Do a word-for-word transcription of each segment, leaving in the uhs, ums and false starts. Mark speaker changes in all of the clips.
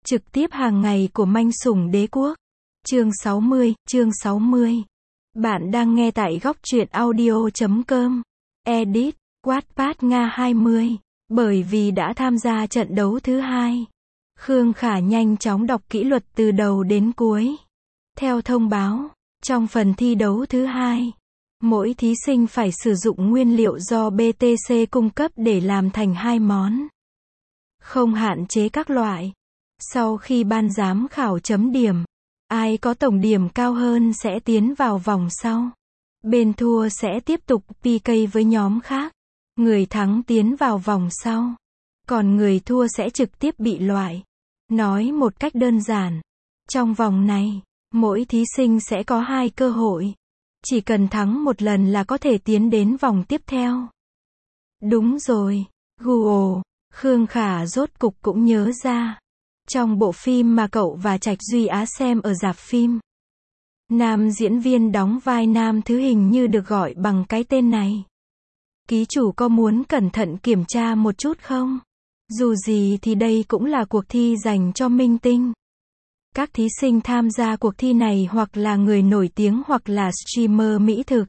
Speaker 1: Trực tiếp hàng ngày của manh sủng đế quốc. Chương sáu mươi, chương sáu mươi. Bạn đang nghe tại góc truyện audio chấm com. Edit, Wattpad Nga hai mươi. Bởi vì đã tham gia trận đấu thứ hai, Khương Khả nhanh chóng đọc kỹ luật từ đầu đến cuối. Theo thông báo, trong phần thi đấu thứ hai, mỗi thí sinh phải sử dụng nguyên liệu do bê tê xê cung cấp để làm thành hai món. Không hạn chế các loại. Sau khi ban giám khảo chấm điểm, ai có tổng điểm cao hơn sẽ tiến vào vòng sau. Bên thua sẽ tiếp tục pê ca với nhóm khác. Người thắng tiến vào vòng sau. Còn người thua sẽ trực tiếp bị loại. Nói một cách đơn giản, trong vòng này, mỗi thí sinh sẽ có hai cơ hội. Chỉ cần thắng một lần là có thể tiến đến vòng tiếp theo. Đúng rồi, Google, Khương Khả rốt cục cũng nhớ ra. Trong bộ phim mà cậu và Trạch Duy Á xem ở rạp phim, nam diễn viên đóng vai Nam Thứ hình như được gọi bằng cái tên này. Ký chủ có muốn cẩn thận kiểm tra một chút không? Dù gì thì đây cũng là cuộc thi dành cho minh tinh. Các thí sinh tham gia cuộc thi này hoặc là người nổi tiếng hoặc là streamer mỹ thực.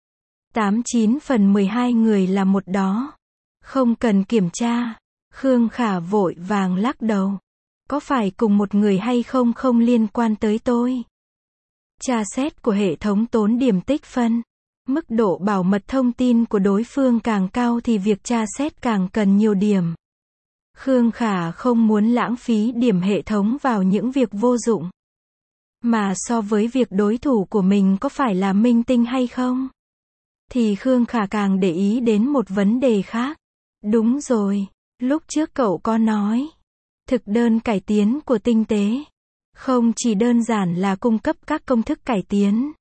Speaker 1: tám chín phần mười hai người là một đó. Không cần kiểm tra. Khương Khả vội vàng lắc đầu. Có phải cùng một người hay không không liên quan tới tôi. Tra xét của hệ thống tốn điểm tích phân. Mức độ bảo mật thông tin của đối phương càng cao thì việc tra xét càng cần nhiều điểm. Khương Khả không muốn lãng phí điểm hệ thống vào những việc vô dụng. Mà so với việc đối thủ của mình có phải là minh tinh hay không, thì Khương Khả càng để ý đến một vấn đề khác. Đúng rồi, lúc trước cậu có nói, thực đơn cải tiến của tinh tế không chỉ đơn giản là cung cấp các công thức cải tiến,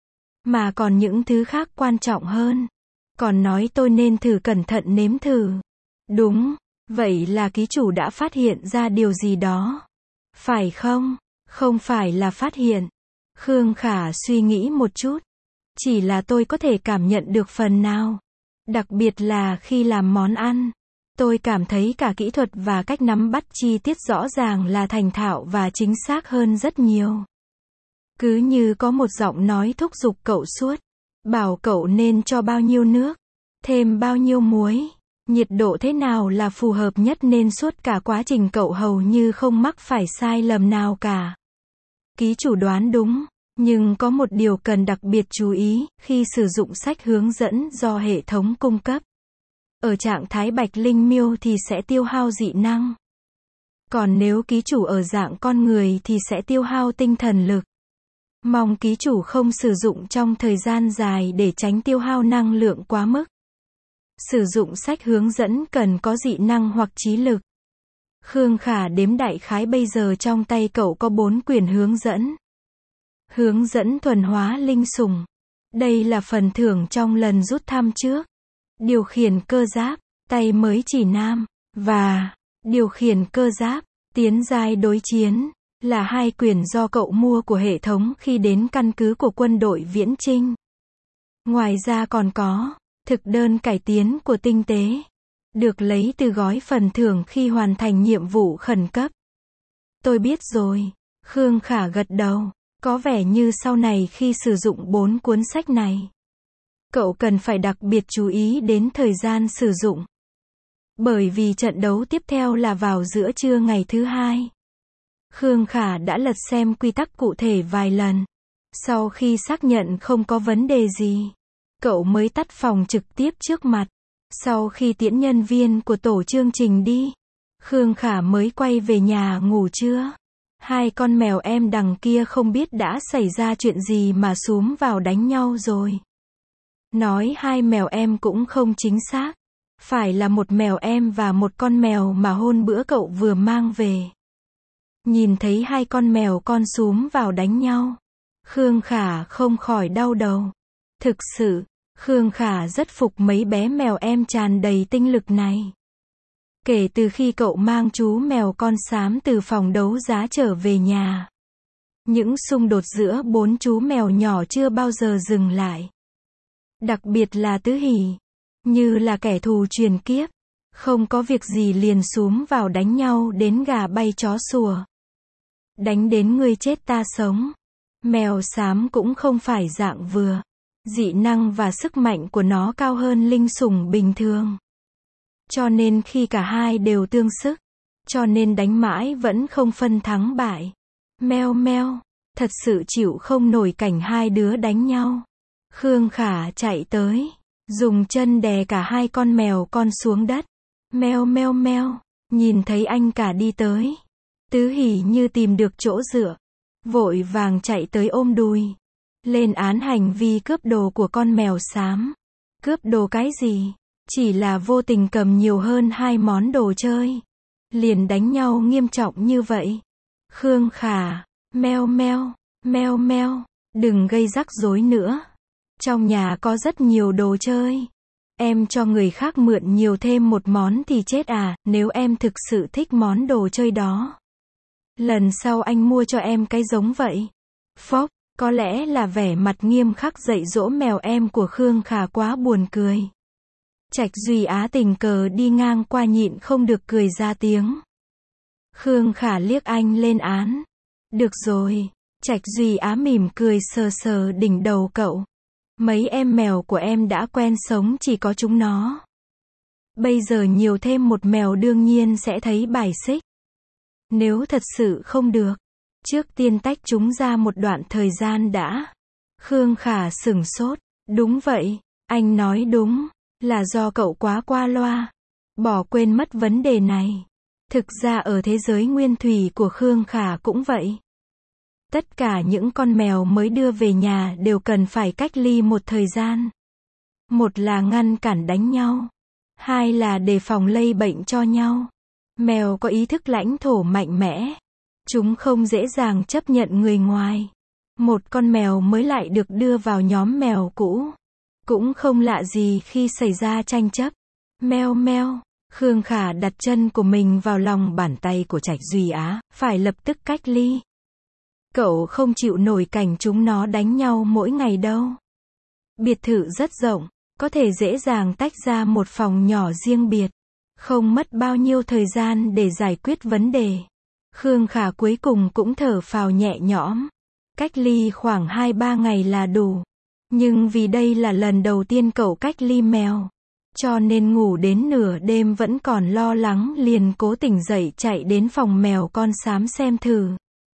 Speaker 1: mà còn những thứ khác quan trọng hơn. Còn nói tôi nên thử cẩn thận nếm thử. Đúng, vậy là ký chủ đã phát hiện ra điều gì đó, phải không? Không phải là phát hiện. Khương Khả suy nghĩ một chút. Chỉ là tôi có thể cảm nhận được phần nào. Đặc biệt là khi làm món ăn. Tôi cảm thấy cả kỹ thuật và cách nắm bắt chi tiết rõ ràng là thành thạo và chính xác hơn rất nhiều. Cứ như có một giọng nói thúc giục cậu suốt. Bảo cậu nên cho bao nhiêu nước, thêm bao nhiêu muối, nhiệt độ thế nào là phù hợp nhất, nên suốt cả quá trình cậu hầu như không mắc phải sai lầm nào cả. Ký chủ đoán đúng, nhưng có một điều cần đặc biệt chú ý khi sử dụng sách hướng dẫn do hệ thống cung cấp. Ở trạng thái bạch linh miêu thì sẽ tiêu hao dị năng. Còn nếu ký chủ ở dạng con người thì sẽ tiêu hao tinh thần lực. Mong ký chủ không sử dụng trong thời gian dài để tránh tiêu hao năng lượng quá mức. Sử dụng sách hướng dẫn cần có dị năng hoặc trí lực. Khương Khả đếm đại khái bây giờ trong tay cậu có bốn quyển hướng dẫn. Hướng dẫn thuần hóa linh sủng. Đây là phần thưởng trong lần rút thăm trước. Điều khiển cơ giáp, tay mới chỉ nam, và điều khiển cơ giáp, tiến giai đối chiến, là hai quyển do cậu mua của hệ thống khi đến căn cứ của quân đội viễn chinh. Ngoài ra còn có thực đơn cải tiến của tinh tế, được lấy từ gói phần thưởng khi hoàn thành nhiệm vụ khẩn cấp. Tôi biết rồi. Khương Khả gật đầu. Có vẻ như sau này khi sử dụng bốn cuốn sách này, cậu cần phải đặc biệt chú ý đến thời gian sử dụng. Bởi vì trận đấu tiếp theo là vào giữa trưa ngày thứ hai. Khương Khả đã lật xem quy tắc cụ thể vài lần. Sau khi xác nhận không có vấn đề gì, cậu mới tắt phòng trực tiếp trước mặt. Sau khi tiễn nhân viên của tổ chương trình đi, Khương Khả mới quay về nhà ngủ trưa. Hai con mèo em đằng kia không biết đã xảy ra chuyện gì mà xúm vào đánh nhau rồi. Nói hai mèo em cũng không chính xác. Phải là một mèo em và một con mèo mà hôm bữa cậu vừa mang về. Nhìn thấy hai con mèo con xúm vào đánh nhau, Khương Khả không khỏi đau đầu. Thực sự, Khương Khả rất phục mấy bé mèo em tràn đầy tinh lực này. Kể từ khi cậu mang chú mèo con xám từ phòng đấu giá trở về nhà, những xung đột giữa bốn chú mèo nhỏ chưa bao giờ dừng lại. Đặc biệt là Tứ Hỉ, như là kẻ thù truyền kiếp, không có việc gì liền xúm vào đánh nhau đến gà bay chó sủa. Đánh đến ngươi chết ta sống. Mèo xám cũng không phải dạng vừa. Dị năng và sức mạnh của nó cao hơn linh sủng bình thường. Cho nên khi cả hai đều tương sức, cho nên đánh mãi vẫn không phân thắng bại. Meo meo, thật sự chịu không nổi cảnh hai đứa đánh nhau. Khương Khả chạy tới, dùng chân đè cả hai con mèo con xuống đất. Meo meo meo, nhìn thấy anh cả đi tới. Tứ Hỷ như tìm được chỗ dựa, vội vàng chạy tới ôm đùi. Lên án hành vi cướp đồ của con mèo xám. Cướp đồ cái gì? Chỉ là vô tình cầm nhiều hơn hai món đồ chơi. Liền đánh nhau nghiêm trọng như vậy. Khương Khả, meo meo, meo meo, đừng gây rắc rối nữa. Trong nhà có rất nhiều đồ chơi. Em cho người khác mượn nhiều thêm một món thì chết à, nếu em thực sự thích món đồ chơi đó. Lần sau anh mua cho em cái giống vậy. Phốc, có lẽ là vẻ mặt nghiêm khắc dạy dỗ mèo em của Khương Khả quá buồn cười. Trạch Duy Á tình cờ đi ngang qua nhịn không được cười ra tiếng. Khương Khả liếc anh lên án. Được rồi. Trạch Duy Á mỉm cười sờ sờ đỉnh đầu cậu. Mấy em mèo của em đã quen sống chỉ có chúng nó. Bây giờ nhiều thêm một mèo đương nhiên sẽ thấy bài xích. Nếu thật sự không được, trước tiên tách chúng ra một đoạn thời gian đã. Khương Khả sửng sốt. Đúng vậy, anh nói đúng, là do cậu quá qua loa, bỏ quên mất vấn đề này. Thực ra ở thế giới nguyên thủy của Khương Khả cũng vậy. Tất cả những con mèo mới đưa về nhà đều cần phải cách ly một thời gian. Một là ngăn cản đánh nhau, hai là đề phòng lây bệnh cho nhau. Mèo có ý thức lãnh thổ mạnh mẽ. Chúng không dễ dàng chấp nhận người ngoài. Một con mèo mới lại được đưa vào nhóm mèo cũ. Cũng không lạ gì khi xảy ra tranh chấp. Meo meo, Khương Khả đặt chân của mình vào lòng bàn tay của Trạch Duy Á, phải lập tức cách ly. Cậu không chịu nổi cảnh chúng nó đánh nhau mỗi ngày đâu. Biệt thự rất rộng, có thể dễ dàng tách ra một phòng nhỏ riêng biệt. Không mất bao nhiêu thời gian để giải quyết vấn đề. Khương Khả cuối cùng cũng thở phào nhẹ nhõm. Cách ly khoảng hai ba ngày là đủ. Nhưng vì đây là lần đầu tiên cậu cách ly mèo, cho nên ngủ đến nửa đêm vẫn còn lo lắng liền cố tỉnh dậy chạy đến phòng mèo con xám xem thử.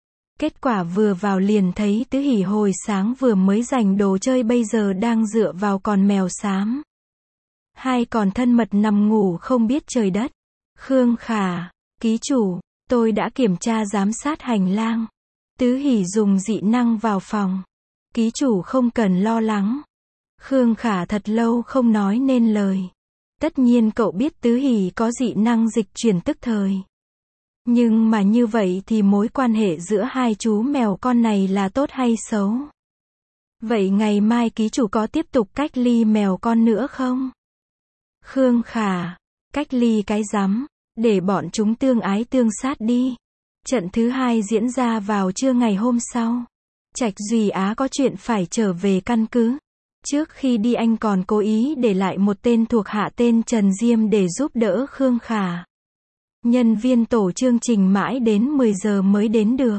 Speaker 1: Kết quả vừa vào liền thấy Tứ Hỷ hồi sáng vừa mới giành đồ chơi bây giờ đang dựa vào con mèo xám. Hai còn thân mật nằm ngủ không biết trời đất. Khương Khả, ký chủ, tôi đã kiểm tra giám sát hành lang. Tứ Hỷ dùng dị năng vào phòng. Ký chủ không cần lo lắng. Khương Khả thật lâu không nói nên lời. Tất nhiên cậu biết Tứ Hỷ có dị năng dịch chuyển tức thời. Nhưng mà như vậy thì mối quan hệ giữa hai chú mèo con này là tốt hay xấu? Vậy ngày mai ký chủ có tiếp tục cách ly mèo con nữa không? Khương Khả, cách ly cái rắm, để bọn chúng tương ái tương sát đi. Trận thứ hai diễn ra vào trưa ngày hôm sau. Trạch Duy Á có chuyện phải trở về căn cứ. Trước khi đi anh còn cố ý để lại một tên thuộc hạ tên Trần Diêm để giúp đỡ Khương Khả. Nhân viên tổ chương trình mãi đến mười giờ mới đến được.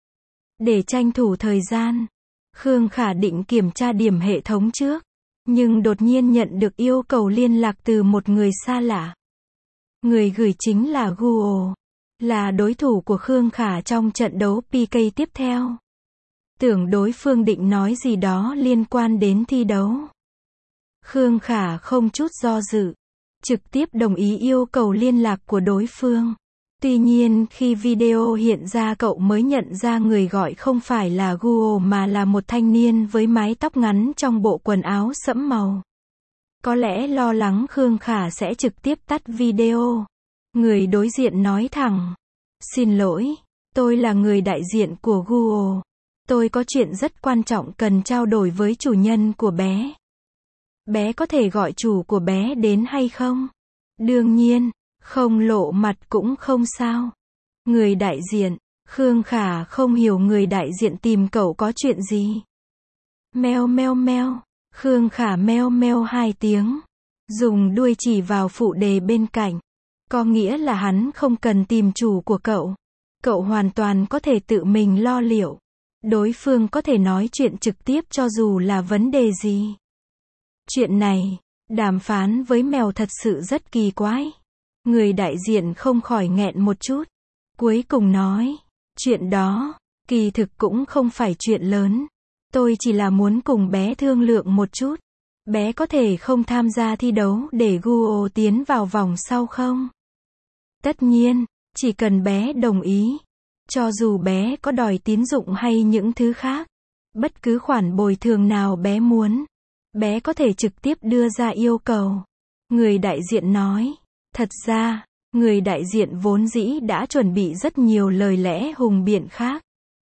Speaker 1: Để tranh thủ thời gian, Khương Khả định kiểm tra điểm hệ thống trước. Nhưng đột nhiên nhận được yêu cầu liên lạc từ một người xa lạ. Người gửi chính là Google, là đối thủ của Khương Khả trong trận đấu pê ca tiếp theo. Tưởng đối phương định nói gì đó liên quan đến thi đấu. Khương Khả không chút do dự, trực tiếp đồng ý yêu cầu liên lạc của đối phương. Tuy nhiên khi video hiện ra cậu mới nhận ra người gọi không phải là Google mà là một thanh niên với mái tóc ngắn trong bộ quần áo sẫm màu. Có lẽ lo lắng Khương Khả sẽ trực tiếp tắt video. Người đối diện nói thẳng. Xin lỗi, tôi là người đại diện của Google. Tôi có chuyện rất quan trọng cần trao đổi với chủ nhân của bé. Bé có thể gọi chủ của bé đến hay không? Đương nhiên, không lộ mặt cũng không sao. Người đại diện, Khương Khả không hiểu người đại diện tìm cậu có chuyện gì. Meo meo meo, Khương Khả meo meo hai tiếng. Dùng đuôi chỉ vào phụ đề bên cạnh. Có nghĩa là hắn không cần tìm chủ của cậu. Cậu hoàn toàn có thể tự mình lo liệu. Đối phương có thể nói chuyện trực tiếp cho dù là vấn đề gì. Chuyện này, đàm phán với mèo thật sự rất kỳ quái. Người đại diện không khỏi nghẹn một chút. Cuối cùng nói, chuyện đó, kỳ thực cũng không phải chuyện lớn. Tôi chỉ là muốn cùng bé thương lượng một chút. Bé có thể không tham gia thi đấu để Guo tiến vào vòng sau không? Tất nhiên, chỉ cần bé đồng ý. Cho dù bé có đòi tín dụng hay những thứ khác. Bất cứ khoản bồi thường nào bé muốn. Bé có thể trực tiếp đưa ra yêu cầu. Người đại diện nói. Thật ra, người đại diện vốn dĩ đã chuẩn bị rất nhiều lời lẽ hùng biện khác.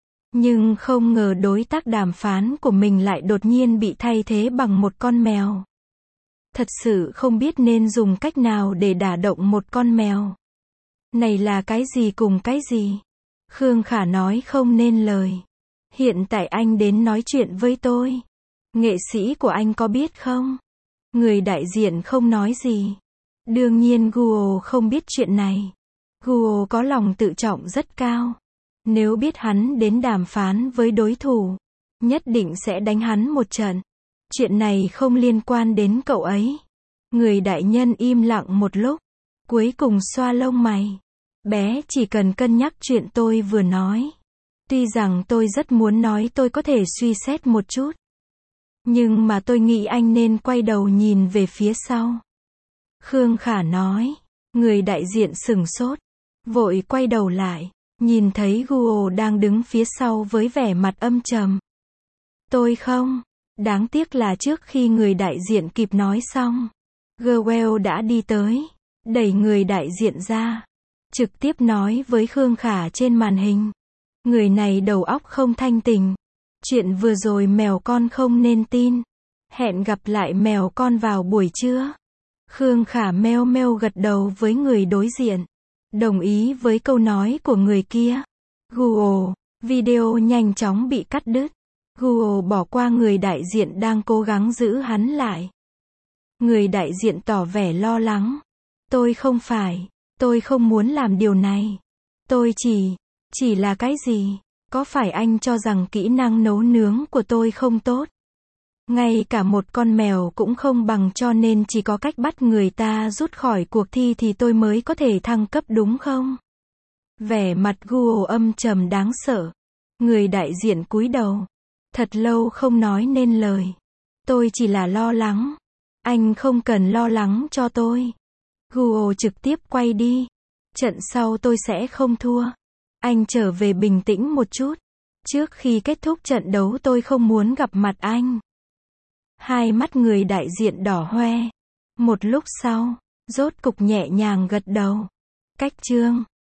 Speaker 1: Nhưng không ngờ đối tác đàm phán của mình lại đột nhiên bị thay thế bằng một con mèo. Thật sự không biết nên dùng cách nào để đả động một con mèo. Này là cái gì cùng cái gì? Khương Khả nói không nên lời. Hiện tại anh đến nói chuyện với tôi. Nghệ sĩ của anh có biết không? Người đại diện không nói gì. Đương nhiên Guo không biết chuyện này. Guo có lòng tự trọng rất cao. Nếu biết hắn đến đàm phán với đối thủ, nhất định sẽ đánh hắn một trận. Chuyện này không liên quan đến cậu ấy. Người đại nhân im lặng một lúc, cuối cùng xoa lông mày. Bé chỉ cần cân nhắc chuyện tôi vừa nói. Tuy rằng tôi rất muốn nói tôi có thể suy xét một chút. Nhưng mà tôi nghĩ anh nên quay đầu nhìn về phía sau. Khương Khả nói. Người đại diện sửng sốt. Vội quay đầu lại. Nhìn thấy Guo đang đứng phía sau với vẻ mặt âm trầm. Tôi không. Đáng tiếc là trước khi người đại diện kịp nói xong. Guo đã đi tới. Đẩy người đại diện ra. Trực tiếp nói với Khương Khả trên màn hình. Người này đầu óc không thanh tỉnh. Chuyện vừa rồi mèo con không nên tin. Hẹn gặp lại mèo con vào buổi trưa. Khương Khả meo meo gật đầu với người đối diện. Đồng ý với câu nói của người kia. Guo, video nhanh chóng bị cắt đứt. Guo bỏ qua người đại diện đang cố gắng giữ hắn lại. Người đại diện tỏ vẻ lo lắng. Tôi không phải, tôi không muốn làm điều này. Tôi chỉ, chỉ là cái gì? Có phải anh cho rằng kỹ năng nấu nướng của tôi không tốt? Ngay cả một con mèo cũng không bằng, cho nên chỉ có cách bắt người ta rút khỏi cuộc thi thì tôi mới có thể thăng cấp đúng không? Vẻ mặt Guo âm trầm đáng sợ. Người đại diện cúi đầu. Thật lâu không nói nên lời. Tôi chỉ là lo lắng. Anh không cần lo lắng cho tôi. Guo trực tiếp quay đi. Trận sau tôi sẽ không thua. Anh trở về bình tĩnh một chút. Trước khi kết thúc trận đấu tôi không muốn gặp mặt anh. Hai mắt người đại diện đỏ hoe. Một lúc sau, rốt cục nhẹ nhàng gật đầu. Cách chương